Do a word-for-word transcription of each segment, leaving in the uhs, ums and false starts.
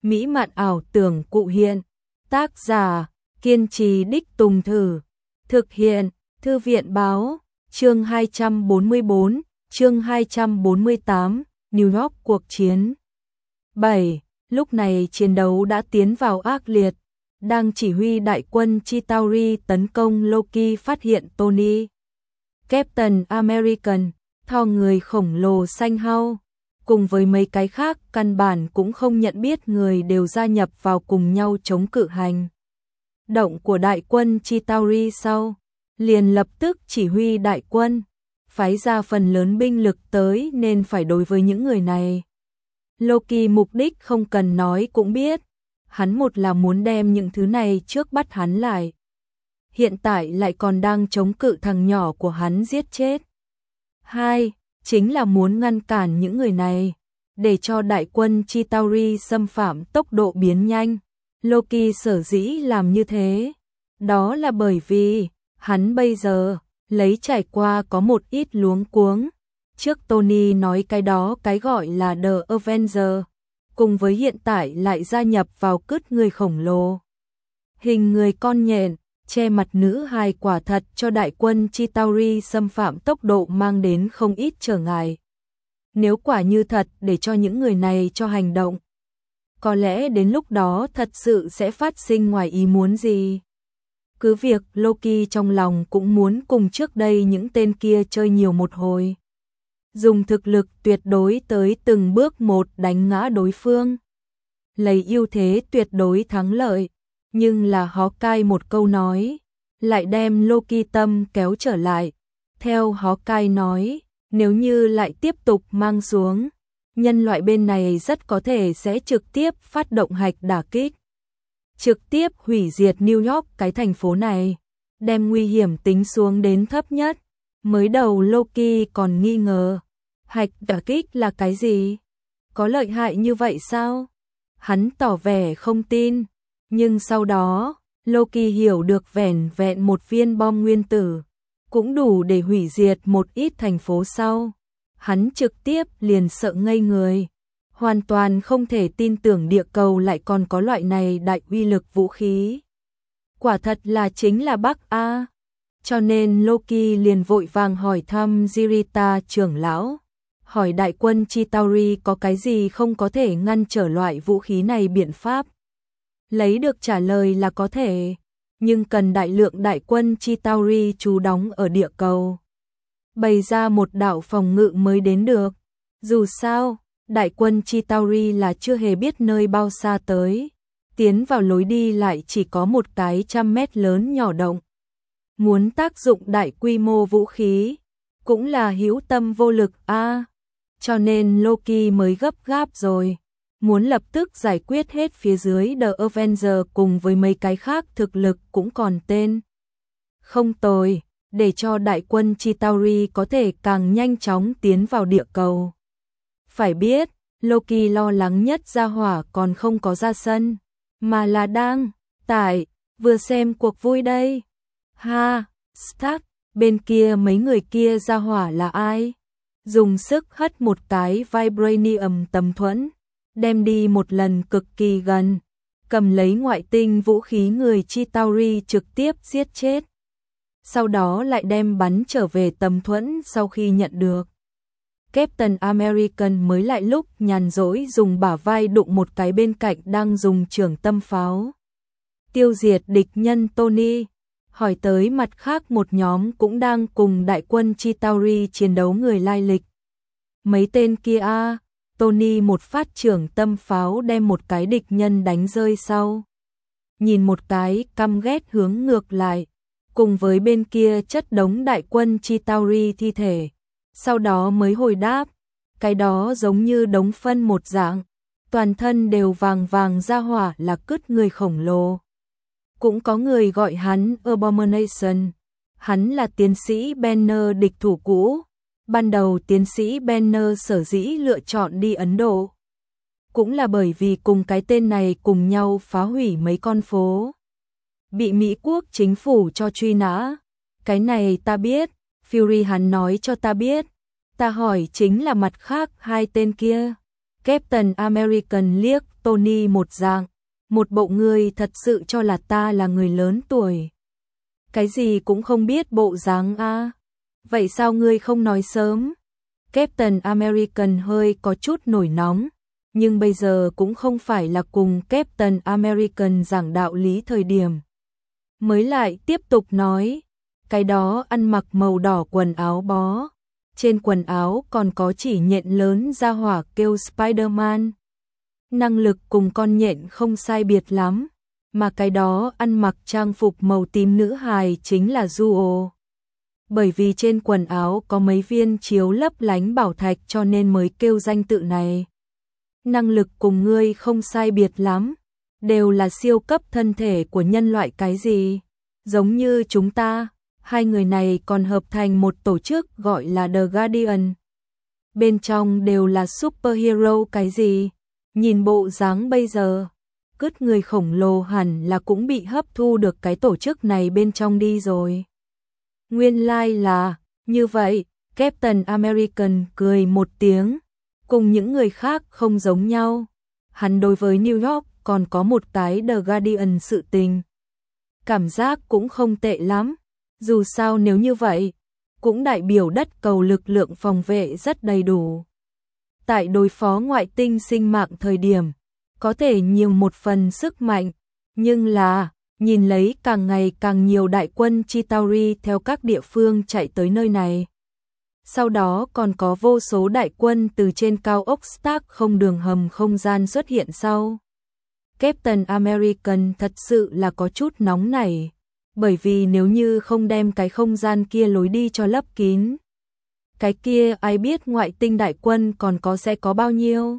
mỹ mạn ảo tưởng cụ hiện. Tác giả, kiên trì đích tùng thử. Thực hiện, Thư viện báo, chương hai trăm bốn mươi bốn, chương hai trăm bốn mươi tám, New York cuộc chiến. bảy. Lúc này chiến đấu đã tiến vào ác liệt. Đang chỉ huy đại quân Chitauri tấn công Loki phát hiện Tony, Captain American, thò người khổng lồ xanh hao, cùng với mấy cái khác căn bản cũng không nhận biết người đều gia nhập vào cùng nhau chống cự hành động của đại quân Chitauri sau. Liền lập tức chỉ huy đại quân, phái ra phần lớn binh lực tới nên phải đối với những người này. Loki mục đích không cần nói cũng biết, hắn một là muốn đem những thứ này trước bắt hắn lại. Hiện tại lại còn đang chống cự thằng nhỏ của hắn giết chết. Hai, chính là muốn ngăn cản những người này, để cho đại quân Chitauri xâm phạm tốc độ biến nhanh. Loki sở dĩ làm như thế, đó là bởi vì hắn bây giờ lấy trải qua có một ít luống cuống. Trước Tony nói cái đó cái gọi là The Avenger, cùng với hiện tại lại gia nhập vào cứt người khổng lồ hình người con nhện, che mặt nữ hài, quả thật cho đại quân Chitauri xâm phạm tốc độ mang đến không ít trở ngại. Nếu quả như thật để cho những người này cho hành động, có lẽ đến lúc đó thật sự sẽ phát sinh ngoài ý muốn gì. Cứ việc Loki trong lòng cũng muốn cùng trước đây những tên kia chơi nhiều một hồi, dùng thực lực tuyệt đối tới từng bước một đánh ngã đối phương, lấy ưu thế tuyệt đối thắng lợi, nhưng là Hawkeye một câu nói lại đem Loki tâm kéo trở lại. Theo Hawkeye nói, nếu như lại tiếp tục mang xuống, nhân loại bên này rất có thể sẽ trực tiếp phát động hạch đả kích, trực tiếp hủy diệt New York cái thành phố này, đem nguy hiểm tính xuống đến thấp nhất. Mới đầu Loki còn nghi ngờ, hạch đả kích là cái gì? Có lợi hại như vậy sao? Hắn tỏ vẻ không tin, nhưng sau đó, Loki hiểu được vẻn vẹn một viên bom nguyên tử cũng đủ để hủy diệt một ít thành phố sau. Hắn trực tiếp liền sợ ngây người, hoàn toàn không thể tin tưởng địa cầu lại còn có loại này đại uy lực vũ khí. Quả thật là chính là Bắc A. Cho nên Loki liền vội vàng hỏi thăm Jirita trưởng lão, hỏi đại quân Chitauri có cái gì không có thể ngăn trở loại vũ khí này biện pháp. Lấy được trả lời là có thể, nhưng cần đại lượng đại quân Chitauri trú đóng ở địa cầu, bày ra một đạo phòng ngự mới đến được. Dù sao, đại quân Chitauri là chưa hề biết nơi bao xa tới, tiến vào lối đi lại chỉ có một cái trăm mét lớn nhỏ động. Muốn tác dụng đại quy mô vũ khí, cũng là hữu tâm vô lực a. À, cho nên Loki mới gấp gáp rồi, muốn lập tức giải quyết hết phía dưới The Avenger cùng với mấy cái khác thực lực cũng còn tên không tồi, để cho đại quân Chitauri có thể càng nhanh chóng tiến vào địa cầu. Phải biết, Loki lo lắng nhất gia hỏa còn không có ra sân, mà là đang tại vừa xem cuộc vui đây. Ha, Stark, bên kia mấy người kia gia hỏa là ai? Dùng sức hất một cái vibranium tầm thuẫn, đem đi một lần cực kỳ gần, cầm lấy ngoại tinh vũ khí người Chitauri trực tiếp giết chết. Sau đó lại đem bắn trở về tầm thuẫn sau khi nhận được. Captain American mới lại lúc nhàn rỗi dùng bả vai đụng một cái bên cạnh đang dùng trường tâm pháo tiêu diệt địch nhân Tony, hỏi tới mặt khác một nhóm cũng đang cùng đại quân Chitauri chiến đấu người lai lịch. Mấy tên kia a, à, Tony một phát trưởng tâm pháo đem một cái địch nhân đánh rơi sau. Nhìn một cái căm ghét hướng ngược lại, cùng với bên kia chất đống đại quân Chitauri thi thể. Sau đó mới hồi đáp, cái đó giống như đống phân một dạng, toàn thân đều vàng vàng ra hỏa là cứt người khổng lồ. Cũng có người gọi hắn Abomination, hắn là tiến sĩ Banner địch thủ cũ. Ban đầu tiến sĩ Banner sở dĩ lựa chọn đi Ấn Độ, cũng là bởi vì cùng cái tên này cùng nhau phá hủy mấy con phố, bị Mỹ quốc chính phủ cho truy nã. Cái này ta biết, Fury hắn nói cho ta biết. Ta hỏi chính là mặt khác hai tên kia. Captain American liếc Tony một dạng, một bộ ngươi thật sự cho là ta là người lớn tuổi. Cái gì cũng không biết bộ dáng a. Vậy sao ngươi không nói sớm? Captain American hơi có chút nổi nóng, nhưng bây giờ cũng không phải là cùng Captain American giảng đạo lý thời điểm. Mới lại tiếp tục nói, cái đó ăn mặc màu đỏ quần áo bó, trên quần áo còn có chỉ nhện lớn ra hỏa kêu Spider-Man. Năng lực cùng con nhện không sai biệt lắm, mà cái đó ăn mặc trang phục màu tím nữ hài chính là Duo. Bởi vì trên quần áo có mấy viên chiếu lấp lánh bảo thạch cho nên mới kêu danh tự này. Năng lực cùng ngươi không sai biệt lắm, đều là siêu cấp thân thể của nhân loại cái gì, giống như chúng ta. Hai người này còn hợp thành một tổ chức gọi là The Guardian. Bên trong đều là superhero cái gì, nhìn bộ dáng bây giờ, cứt người khổng lồ hẳn là cũng bị hấp thu được cái tổ chức này bên trong đi rồi. Nguyên lai like là, như vậy, Captain American cười một tiếng, cùng những người khác không giống nhau. Hắn đối với New York còn có một cái The Guardian sự tình. Cảm giác cũng không tệ lắm, dù sao nếu như vậy, cũng đại biểu đất cầu lực lượng phòng vệ rất đầy đủ. Tại đối phó ngoại tinh sinh mạng thời điểm, có thể nhiều một phần sức mạnh, nhưng là, nhìn lấy càng ngày càng nhiều đại quân Chitauri theo các địa phương chạy tới nơi này. Sau đó còn có vô số đại quân từ trên cao ốc Stark không đường hầm không gian xuất hiện sau. Captain American thật sự là có chút nóng nảy, bởi vì nếu như không đem cái không gian kia lối đi cho lấp kín, cái kia ai biết ngoại tinh đại quân còn có sẽ có bao nhiêu.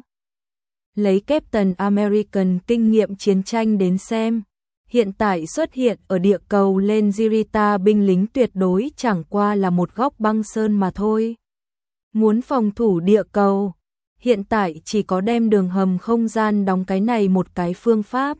Lấy Captain American kinh nghiệm chiến tranh đến xem, hiện tại xuất hiện ở địa cầu lên Jirita binh lính tuyệt đối chẳng qua là một góc băng sơn mà thôi. Muốn phòng thủ địa cầu, hiện tại chỉ có đem đường hầm không gian đóng cái này một cái phương pháp.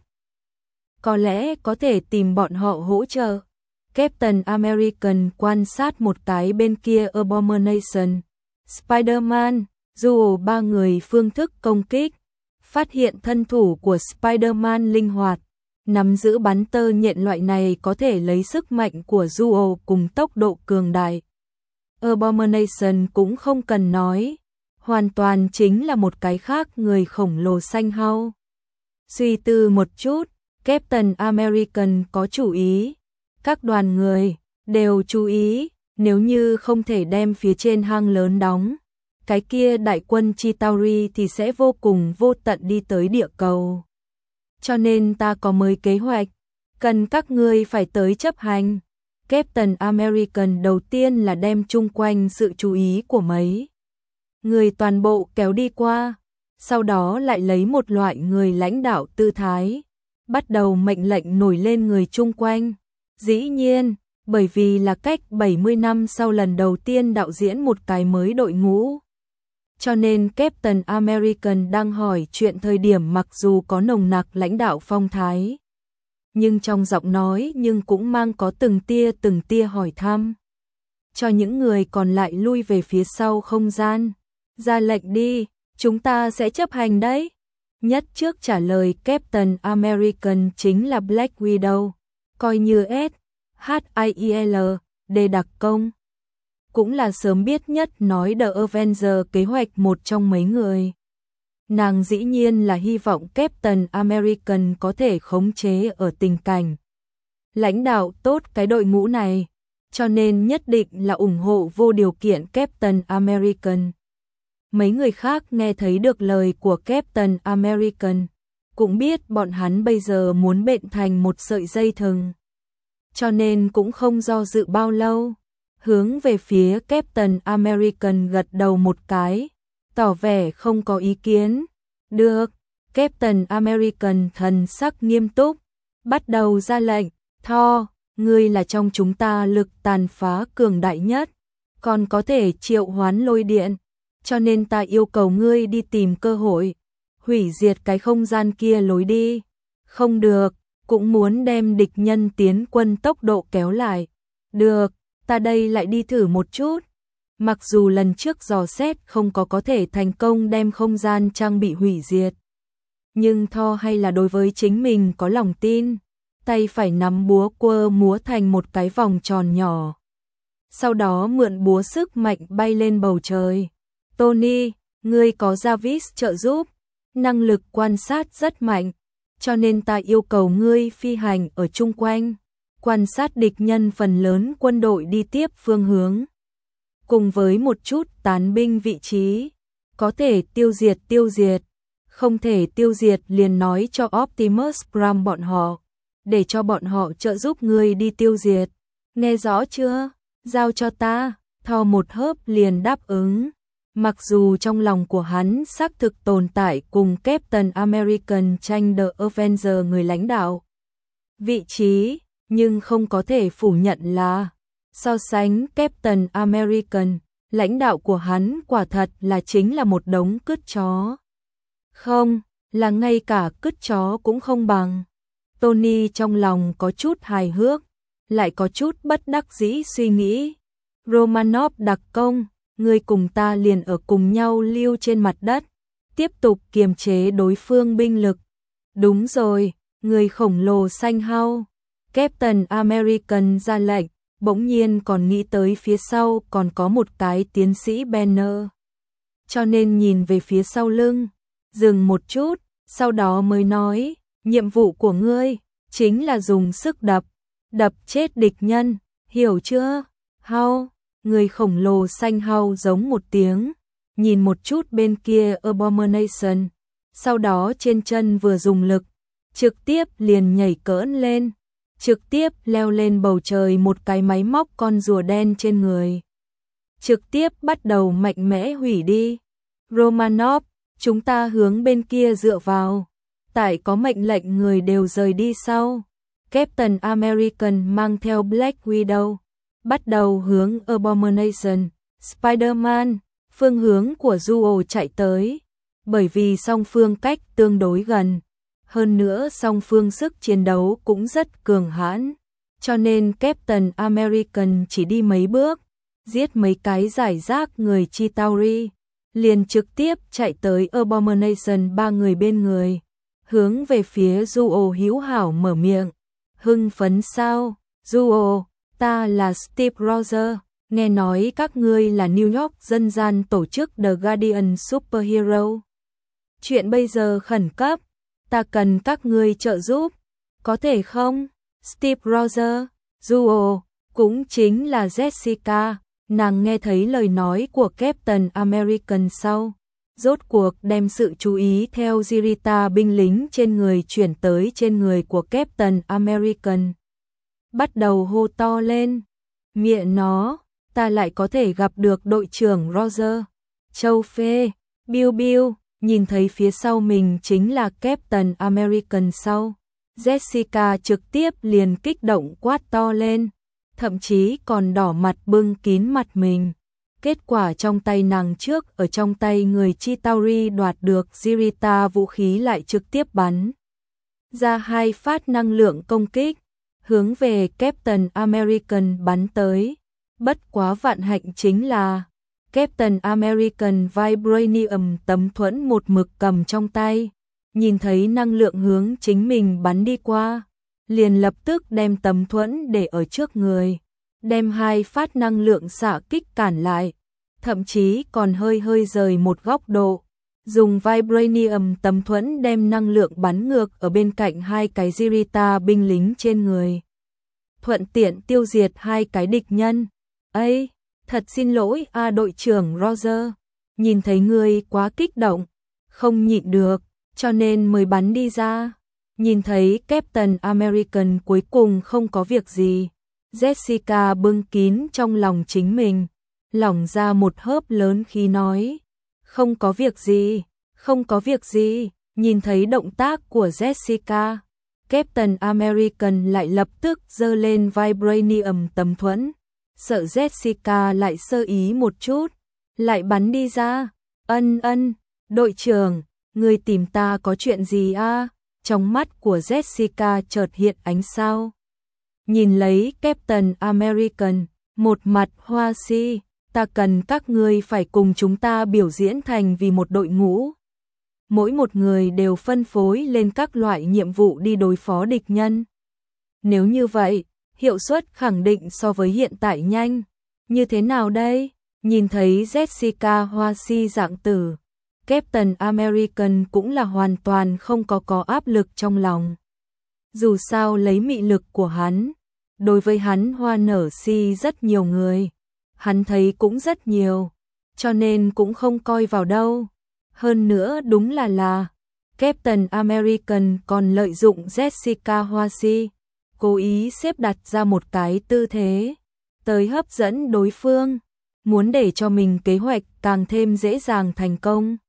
Có lẽ có thể tìm bọn họ hỗ trợ. Captain American quan sát một cái bên kia Abomination, Spider-Man, dù ba người phương thức công kích, phát hiện thân thủ của Spider-Man linh hoạt, nắm giữ bắn tơ nhện loại này có thể lấy sức mạnh của Duo cùng tốc độ cường đại. Abomination cũng không cần nói, hoàn toàn chính là một cái khác người khổng lồ xanh hao. Suy tư một chút, Captain American có chủ ý, các đoàn người đều chú ý, nếu như không thể đem phía trên hang lớn đóng, cái kia đại quân Chitauri thì sẽ vô cùng vô tận đi tới địa cầu. Cho nên ta có mới kế hoạch, cần các ngươi phải tới chấp hành. Captain American đầu tiên là đem chung quanh sự chú ý của mấy người toàn bộ kéo đi qua, sau đó lại lấy một loại người lãnh đạo tư thái, bắt đầu mệnh lệnh nổi lên người chung quanh. Dĩ nhiên, bởi vì là cách bảy mươi năm sau lần đầu tiên đạo diễn một cái mới đội ngũ, cho nên Captain American đang hỏi chuyện thời điểm mặc dù có nồng nặc lãnh đạo phong thái, nhưng trong giọng nói nhưng cũng mang có từng tia từng tia hỏi thăm. Cho những người còn lại lui về phía sau không gian. Ra lệnh đi, chúng ta sẽ chấp hành đấy. Nhất trước trả lời Captain American chính là Black Widow, coi như S, H I I L, D đặc công. Cũng là sớm biết nhất nói The Avenger kế hoạch một trong mấy người. Nàng dĩ nhiên là hy vọng Captain American có thể khống chế ở tình cảnh lãnh đạo tốt cái đội ngũ này, cho nên nhất định là ủng hộ vô điều kiện Captain American. Mấy người khác nghe thấy được lời của Captain American, cũng biết bọn hắn bây giờ muốn bện thành một sợi dây thừng, cho nên cũng không do dự bao lâu, hướng về phía Captain American gật đầu một cái, tỏ vẻ không có ý kiến. Được, Captain American thần sắc nghiêm túc, bắt đầu ra lệnh. Thor, ngươi là trong chúng ta lực tàn phá cường đại nhất, còn có thể triệu hoán lôi điện, cho nên ta yêu cầu ngươi đi tìm cơ hội, hủy diệt cái không gian kia lối đi. Không được, cũng muốn đem địch nhân tiến quân tốc độ kéo lại. Được, ta đây lại đi thử một chút. Mặc dù lần trước dò xét không có có thể thành công đem không gian trang bị hủy diệt, nhưng Thor hay là đối với chính mình có lòng tin, tay phải nắm búa quơ múa thành một cái vòng tròn nhỏ. Sau đó mượn búa sức mạnh bay lên bầu trời. Tony, ngươi có Jarvis trợ giúp, năng lực quan sát rất mạnh, cho nên ta yêu cầu ngươi phi hành ở chung quanh, quan sát địch nhân phần lớn quân đội đi tiếp phương hướng, cùng với một chút tán binh vị trí, có thể tiêu diệt tiêu diệt, không thể tiêu diệt liền nói cho Optimus Prime bọn họ, để cho bọn họ trợ giúp ngươi đi tiêu diệt. Nghe rõ chưa? Giao cho ta. Thor một hớp liền đáp ứng. Mặc dù trong lòng của hắn xác thực tồn tại cùng Captain American tranh The Avenger người lãnh đạo vị trí, nhưng không có thể phủ nhận là so sánh Captain American, lãnh đạo của hắn quả thật là chính là một đống cứt chó. Không, là ngay cả cứt chó cũng không bằng. Tony trong lòng có chút hài hước, lại có chút bất đắc dĩ suy nghĩ. Romanov đặc công, ngươi cùng ta liền ở cùng nhau lưu trên mặt đất, tiếp tục kiềm chế đối phương binh lực. Đúng rồi, người khổng lồ xanh hao. Captain American ra lệnh, bỗng nhiên còn nghĩ tới phía sau còn có một cái tiến sĩ Banner. Cho nên nhìn về phía sau lưng, dừng một chút, sau đó mới nói, nhiệm vụ của ngươi chính là dùng sức đập, đập chết địch nhân, hiểu chưa? Hao, người khổng lồ xanh hao giống một tiếng, nhìn một chút bên kia Abomination, sau đó trên chân vừa dùng lực, trực tiếp liền nhảy cỡn lên, trực tiếp leo lên bầu trời một cái máy móc con rùa đen trên người. Trực tiếp bắt đầu mạnh mẽ hủy đi. Romanov, chúng ta hướng bên kia dựa vào. Tại có mệnh lệnh người đều rời đi sau. Captain American mang theo Black Widow, bắt đầu hướng Abomination, Spider-Man, phương hướng của Duo chạy tới. Bởi vì song phương cách tương đối gần, hơn nữa song phương sức chiến đấu cũng rất cường hãn, cho nên Captain American chỉ đi mấy bước, giết mấy cái giải rác người Chitauri, liền trực tiếp chạy tới Abomination ba người bên người, hướng về phía Duo hữu hảo mở miệng. Hưng phấn sao? Duo, ta là Steve Rogers, nghe nói các ngươi là New York dân gian tổ chức The Guardian Superhero. Chuyện bây giờ khẩn cấp, ta cần các ngươi trợ giúp, có thể không? Steve Rogers, Duo, cũng chính là Jessica, nàng nghe thấy lời nói của Captain American sau, rốt cuộc đem sự chú ý theo Jirita binh lính trên người chuyển tới trên người của Captain American. Bắt đầu hô to lên, mẹ nó, ta lại có thể gặp được đội trưởng Roger. Châu Phê, Bill Bill, nhìn thấy phía sau mình chính là Captain American sau. Jessica trực tiếp liền kích động quát to lên, thậm chí còn đỏ mặt bưng kín mặt mình. Kết quả trong tay nàng trước ở trong tay người Chitauri đoạt được Jirita vũ khí lại trực tiếp bắn ra hai phát năng lượng công kích, hướng về Captain American bắn tới. Bất quá vạn hạnh chính là Captain American Vibranium tấm thuẫn một mực cầm trong tay, nhìn thấy năng lượng hướng chính mình bắn đi qua, liền lập tức đem tấm thuẫn để ở trước người, đem hai phát năng lượng xạ kích cản lại, thậm chí còn hơi hơi rời một góc độ, dùng Vibranium tấm thuẫn đem năng lượng bắn ngược ở bên cạnh hai cái Jirita binh lính trên người, thuận tiện tiêu diệt hai cái địch nhân. Ây, thật xin lỗi a đội trưởng Roger, nhìn thấy ngươi quá kích động, không nhịn được, cho nên mới bắn đi ra. Nhìn thấy Captain American cuối cùng không có việc gì, Jessica bưng kín trong lòng chính mình, lỏng ra một hớp lớn khi nói, không có việc gì, không có việc gì. Nhìn thấy động tác của Jessica, Captain American lại lập tức giơ lên Vibranium tấm thuẫn, sợ Jessica lại sơ ý một chút, lại bắn đi ra. Ân ân, đội trưởng, người tìm ta có chuyện gì a? Trong mắt của Jessica chợt hiện ánh sao. Nhìn lấy Captain American, một mặt hoa si, ta cần các ngươi phải cùng chúng ta biểu diễn thành vì một đội ngũ. Mỗi một người đều phân phối lên các loại nhiệm vụ đi đối phó địch nhân. Nếu như vậy, hiệu suất khẳng định so với hiện tại nhanh. Như thế nào đây? Nhìn thấy Jessica hoa si dạng tử, Captain American cũng là hoàn toàn không có có áp lực trong lòng. Dù sao lấy mị lực của hắn, đối với hắn hoa nở si rất nhiều người, hắn thấy cũng rất nhiều, cho nên cũng không coi vào đâu. Hơn nữa đúng là là, Captain American còn lợi dụng Jessica hoa si, cố ý xếp đặt ra một cái tư thế, tới hấp dẫn đối phương, muốn để cho mình kế hoạch càng thêm dễ dàng thành công.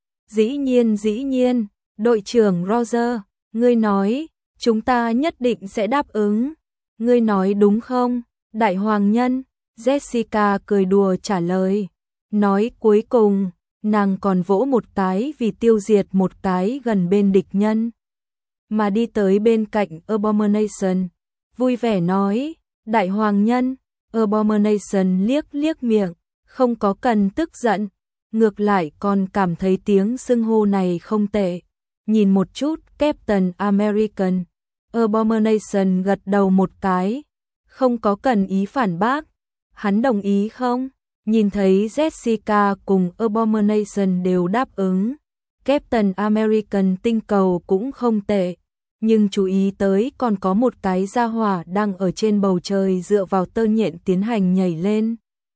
Dĩ nhiên dĩ nhiên, đội trưởng Roger, ngươi nói, chúng ta nhất định sẽ đáp ứng. Ngươi nói đúng không, đại hoàng nhân? Jessica cười đùa trả lời. Nói cuối cùng, nàng còn vỗ một cái vì tiêu diệt một cái gần bên địch nhân. Mà đi tới bên cạnh Abomination, vui vẻ nói, đại hoàng nhân. Abomination liếc liếc miệng, không có cần tức giận, ngược lại còn cảm thấy tiếng xưng hô này không tệ. Nhìn một chút Captain American, Abomination gật đầu một cái, không có cần ý phản bác. Hắn đồng ý không? Nhìn thấy Jessica cùng Abomination đều đáp ứng, Captain American tinh cầu cũng không tệ, nhưng chú ý tới còn có một cái gia hỏa đang ở trên bầu trời dựa vào tơ nhện tiến hành nhảy lên.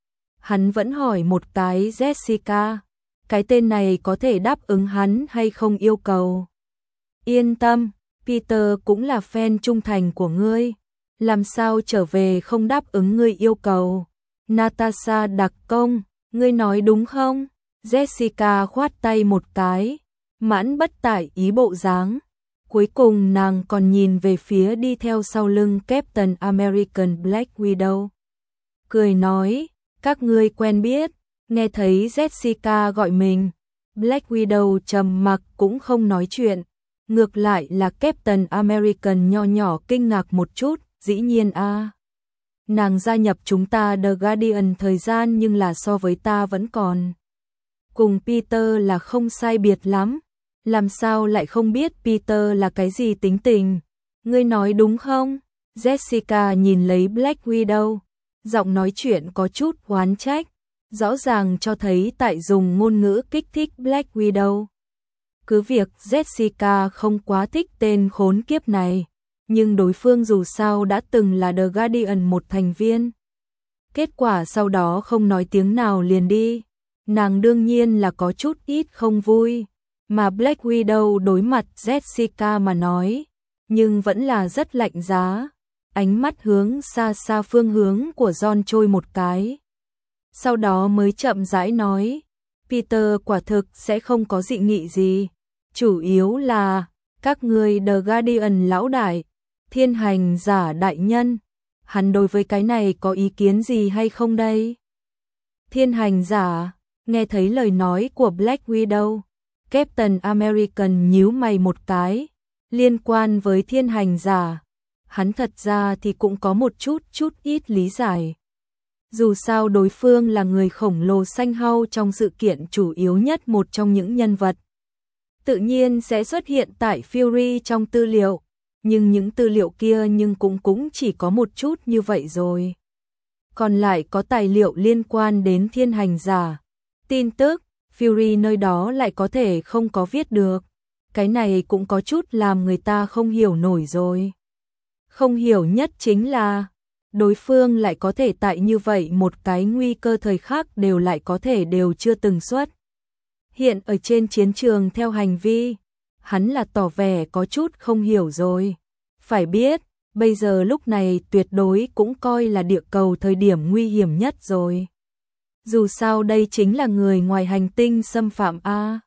Hắn vẫn hỏi một cái Jessica, cái tên này có thể đáp ứng hắn hay không yêu cầu. Yên tâm, Peter cũng là fan trung thành của ngươi, làm sao trở về không đáp ứng ngươi yêu cầu. Natasha đặc công, ngươi nói đúng không? Jessica khoát tay một cái, mãn bất tại ý bộ dáng. Cuối cùng nàng còn nhìn về phía đi theo sau lưng Captain American Black Widow. Cười nói, các ngươi quen biết. Nghe thấy Jessica gọi mình, Black Widow trầm mặc cũng không nói chuyện. Ngược lại là Captain American nho nhỏ kinh ngạc một chút, dĩ nhiên a. À. Nàng gia nhập chúng ta The Guardian thời gian nhưng là so với ta vẫn còn. Cùng Peter là không sai biệt lắm. Làm sao lại không biết Peter là cái gì tính tình? Ngươi nói đúng không? Jessica nhìn lấy Black Widow, giọng nói chuyện có chút oán trách, rõ ràng cho thấy tại dùng ngôn ngữ kích thích Black Widow. Cứ việc Jessica không quá thích tên khốn kiếp này, nhưng đối phương dù sao đã từng là The Guardian một thành viên. Kết quả sau đó không nói tiếng nào liền đi, nàng đương nhiên là có chút ít không vui. Mà Black Widow đối mặt Jessica mà nói, nhưng vẫn là rất lạnh giá, ánh mắt hướng xa xa phương hướng của John trôi một cái. Sau đó mới chậm rãi nói, Peter quả thực sẽ không có dị nghị gì, chủ yếu là, các ngươi The Guardian lão đại, thiên hành giả đại nhân, hắn đối với cái này có ý kiến gì hay không đây? Thiên hành giả, nghe thấy lời nói của Black Widow, Captain American nhíu mày một cái, liên quan với thiên hành giả, hắn thật ra thì cũng có một chút chút ít lý giải. Dù sao đối phương là người khổng lồ xanh hau trong sự kiện chủ yếu nhất một trong những nhân vật. Tự nhiên sẽ xuất hiện tại Fury trong tư liệu, nhưng những tư liệu kia nhưng cũng cũng chỉ có một chút như vậy rồi. Còn lại có tài liệu liên quan đến thiên hành giả, tin tức, Fury nơi đó lại có thể không có viết được. Cái này cũng có chút làm người ta không hiểu nổi rồi. Không hiểu nhất chính là, đối phương lại có thể tại như vậy một cái nguy cơ thời khắc đều lại có thể đều chưa từng xuất. Hiện ở trên chiến trường theo hành vi, hắn là tỏ vẻ có chút không hiểu rồi. Phải biết, bây giờ lúc này tuyệt đối cũng coi là địa cầu thời điểm nguy hiểm nhất rồi. Dù sao đây chính là người ngoài hành tinh xâm phạm A.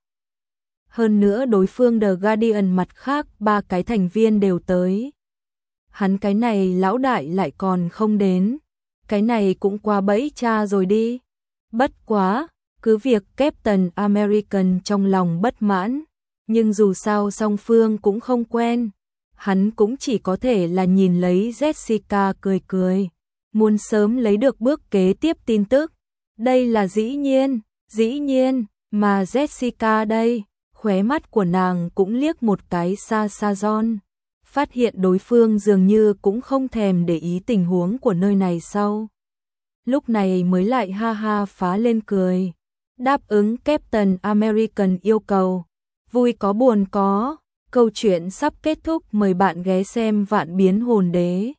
Hơn nữa đối phương The Guardian mặt khác ba cái thành viên đều tới. Hắn cái này lão đại lại còn không đến. Cái này cũng qua bẫy cha rồi đi. Bất quá, cứ việc Captain American trong lòng bất mãn. Nhưng dù sao song phương cũng không quen. Hắn cũng chỉ có thể là nhìn lấy Jessica cười cười. Muốn sớm lấy được bước kế tiếp tin tức. Đây là dĩ nhiên, dĩ nhiên, mà Jessica đây, khóe mắt của nàng cũng liếc một cái xa xa John, phát hiện đối phương dường như cũng không thèm để ý tình huống của nơi này sau. Lúc này mới lại ha ha phá lên cười, đáp ứng Captain American yêu cầu, vui có buồn có, câu chuyện sắp kết thúc, mời bạn ghé xem Vạn Biến Hồn Đế.